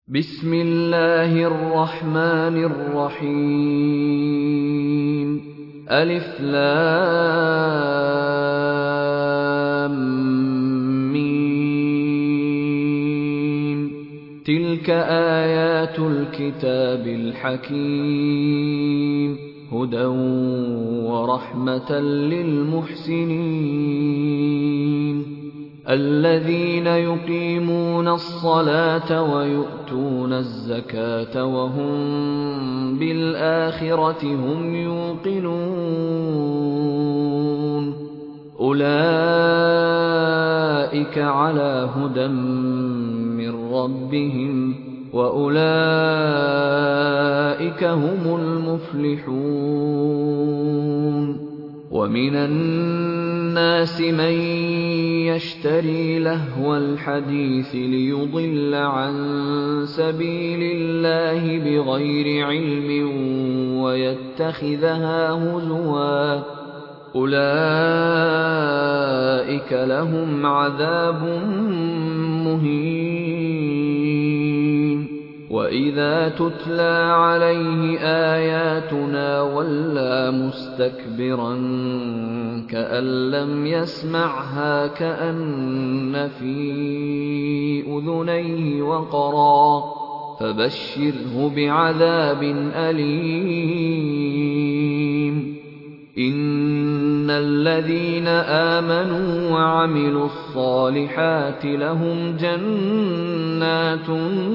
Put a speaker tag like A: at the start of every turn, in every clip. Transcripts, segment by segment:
A: بسم الله الرحمن الرحيم ألف لام ميم تلك آيات الكتاب الحكيم هدى ورحمة للمحسنين الذين يقيمون الصلاة ويؤتون الزكاة وهم بالآخرة هم يوقنون أولئك على هدى من ربهم وأولئك هم المفلحون ومن الناس من يشتري لهو الحديث ليضل عن سبيل الله بغير علم ويتخذها هزوا أولئك لهم عذاب مهين وإذا تتلى عليه آياتنا ولى مستكبرا كأن لم يسمعها كأن في أذنيه وقرا فبشره بعذاب أليم إن الذين آمنوا وعملوا الصالحات لهم جنات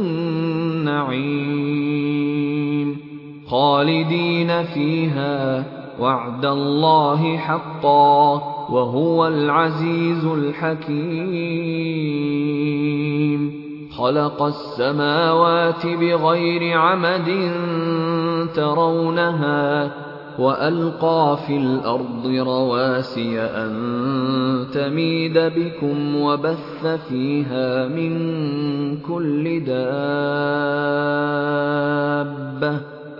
A: النعيم خالدين فيها وعد الله حقا وهو العزيز الحكيم خلق السماوات بغير عمد ترونها وألقى في الأرض رواسي أن تميد بكم وبث فيها من كل دابة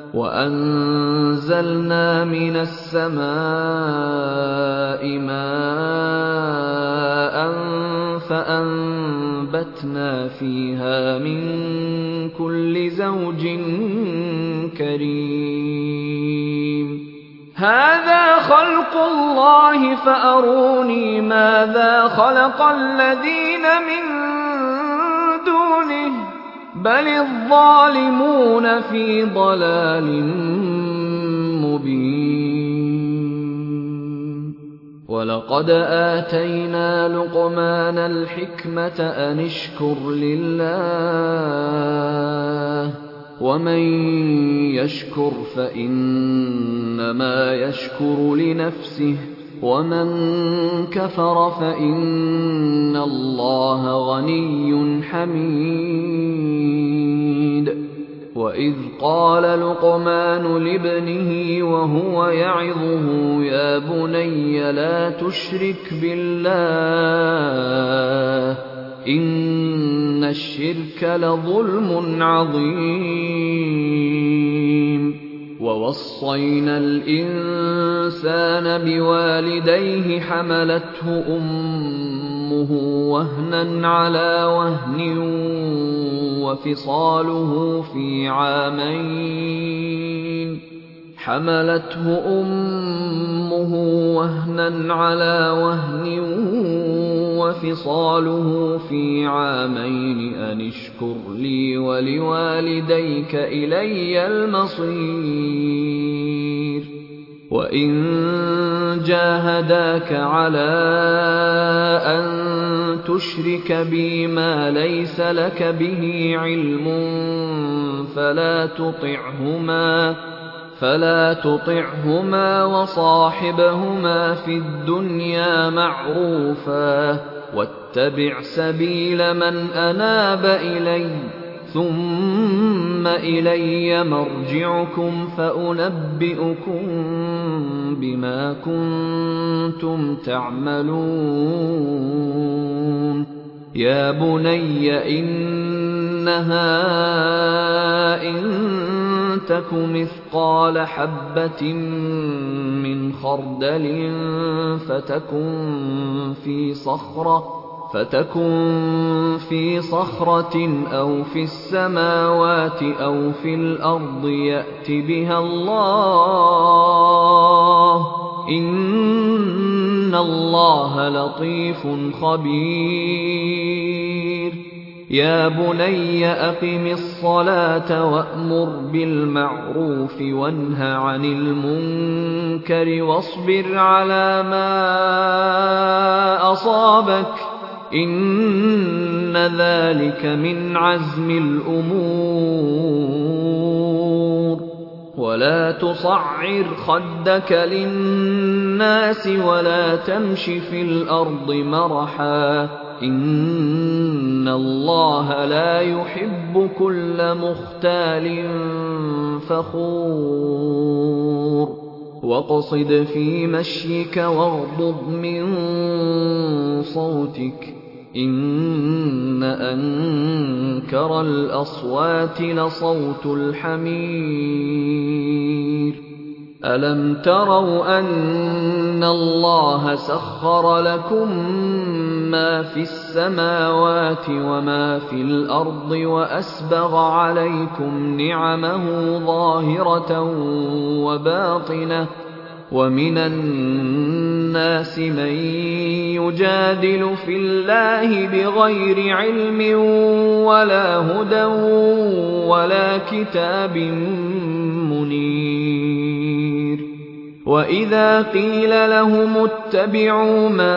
A: وأنزلنا من السماء ماء فأنبتنا فيها من كل زوج كريم هذا خلق الله فأروني ماذا خلق الذين من دونه بل الظالمون في ضلال مبين ولقد آتينا لقمان الحكمة أن اشكر لله ومن يشكر فإنما يشكر لنفسه ومن كفر فإن الله غني حميد وإذ قال لقمان لابنه وهو يعظه يا بني لا تشرك بالله إن الشرك لظلم عظيم ووصينا الإنسان بوالديه حملته أمه وهنا على وهن وفصاله في عامين وفصاله في عامين أن اشكر لي ولوالديك إلي المصير وإن جاهداك على أن تشرك بي ما ليس لك به علم فلا تطعهما وصاحبهما في الدنيا معروفا واتبع سبيل من أناب إلي ثم إلي مرجعكم فأنبئكم بما كنتم تعملون يا بني إنها إن تك مثقال حبة من خردل فتكن في صخرة فتكن في صخرة أو في السماوات أو في الأرض يأت بها الله إن الله لطيف خبير يا بني أقم الصلاة وأمر بالمعروف وانه عن المنكر واصبر على ما أصابك إن ذلك من عزم الأمور ولا تصعر خدك للناس ولا تمش في الأرض مرحا إن الله لا يحب كل مختال فخور واقصد في مشيك واغضض من صوتك إن أنكر الأصوات لصوت الحمير ألم تروا أن الله سخر لكم ما في السماوات وما في الأرض وأسبغ عليكم نعمه ظاهرة وباطنة ومن الناس من يجادل في الله بغير علم ولا هدى ولا كتاب منير وإذا قيل لهم اتبعوا ما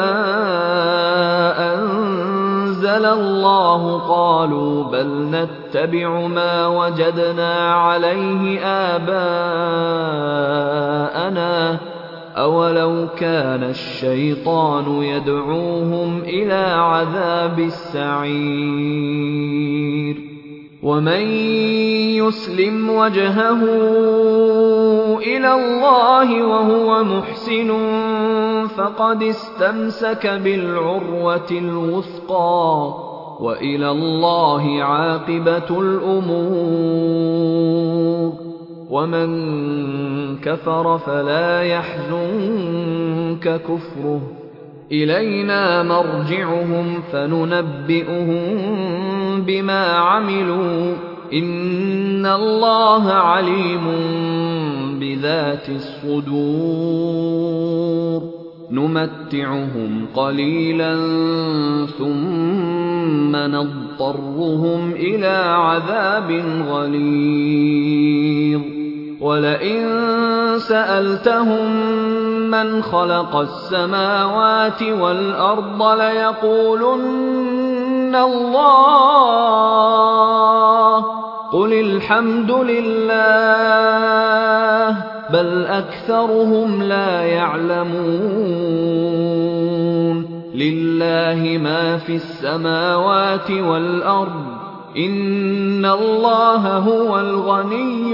A: أنزل الله قالوا بل نتبع ما وجدنا عليه آباءنا أولو كان الشيطان يدعوهم إلى عذاب السعير ومن يسلم وجهه إلى الله وهو محسن فقد استمسك بالعروة الوثقى وإلى الله عاقبة الأمور ومن كفر فلا يحزنك كفره إلينا مرجعهم فننبئهم بما عملوا إن الله عليم بذات الصدور نمتعهم قليلا ثم نضطرهم إلى عذاب غليظ ولئن سألتهم من خلق السماوات والأرض ليقولن الله قل الحمد لله بل أكثرهم لا يعلمون لله ما في السماوات والأرض إن الله هو الغني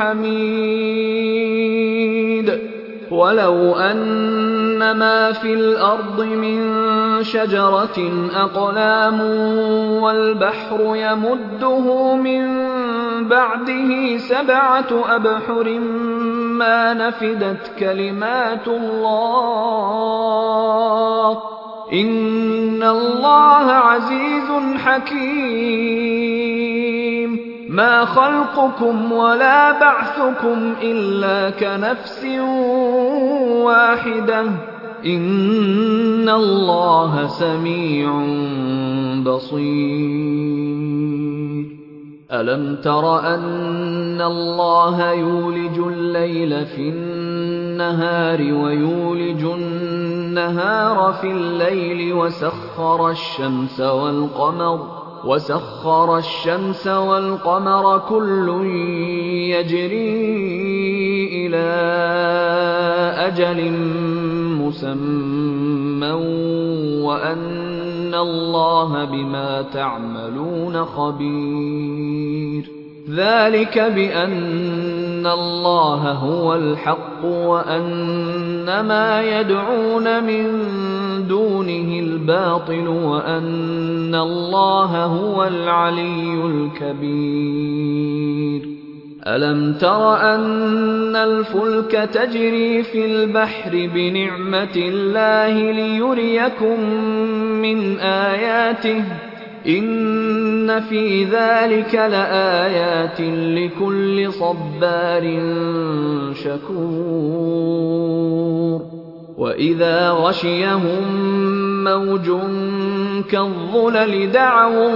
A: الحميد ولو أن ما في الأرض من شجرة أقلام والبحر يمده من بعده 7 أبحر ما نفدت كلمات الله إن الله عزيز حكيم ما خلقكم ولا بعثكم إلا كنفس واحدة إن الله سميع بصير ألم تر أن الله يولج الليل في النهار ويولج النهار في الليل وسخر الشمس والقمر كل يجري إلى أجل مسمى وأن الله بما تعملون خبير ذلك بأن الله هو الحق وأن ما يدعون من دونه الباطل وأن الله هو العلي الكبير أَلَمْ تَرَ أَنَّ الْفُلْكَ تَجْرِي فِي الْبَحْرِ بِنِعْمَتِ اللَّهِ لِيُرِيَكُم مِّنْ آيَاتِهِ ۚ إِنَّ فِي ذَٰلِكَ لَآيَاتٍ لِّكُلِّ صَبَّارٍ شَكُورٍ وَإِذَا غَشِيَهُم مَّوْجٌ كَالظُّلَلِ دَعَوُا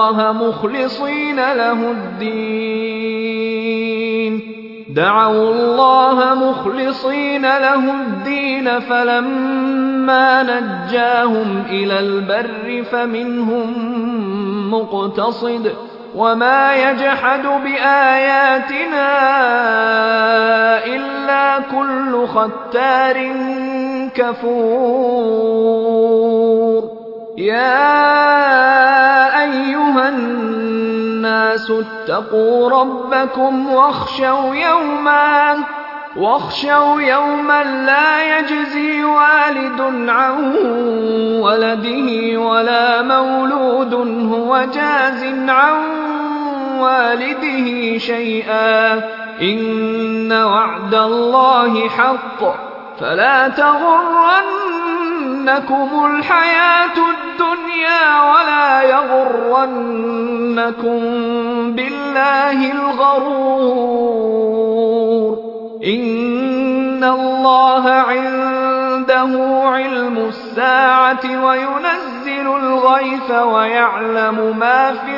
A: اللَّهَ مُخْلِصِينَ لَهُ الدِّينَ فَلَمَّا نَجَّاهُمْ إِلَى الْبَرِّ فَمِنْهُم مُّقْتَصِدٌ ۚ وَمَا يَجْحَدُ بِآيَاتِنَا إِلَّا كُلُّ خَتَّارٍ كَفُورٍ يَا أَيُّهَا النَّاسُ اتَّقُوا رَبَّكُمْ وَاخْشَوْا يَوْمًا لَّا يَجْزِي وَالِدٌ عَن وَلَدِهِ وَلَا مَوْلُودٌ هُوَ جَازٍ عَن وَالِدِهِ شَيْئًا ۚ إِنَّ وَعْدَ اللَّهِ حَقٌّ ۖ فَلَا تَغُرَّنَّكُمُ الْحَيَاةُ الدُّنْيَا وَلَا يَغُرَّنَّكُم بِاللَّهِ الْغَرُورُ إِنَّ اللَّهَ عِندَهُ عِلْمُ السَّاعَةِ وَيُنَزِّلُ الْغَيْثَ وَيَعْلَمُ مَا فِي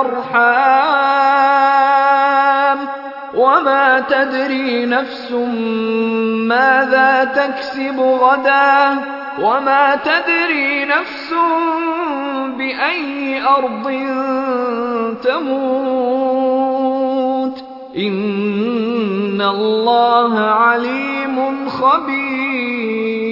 A: الْأَرْحَامِ ۖ وَمَا تَدْرِي نَفْسٌ مَّاذَا تَكْسِبُ غَدًا ۖ وَمَا تَدْرِي نَفْسٌ بِأَيِّ أَرْضٍ تَمُوتُ ۚ إِنَّ اللَّهَ عَلِيمٌ خَبِيرٌ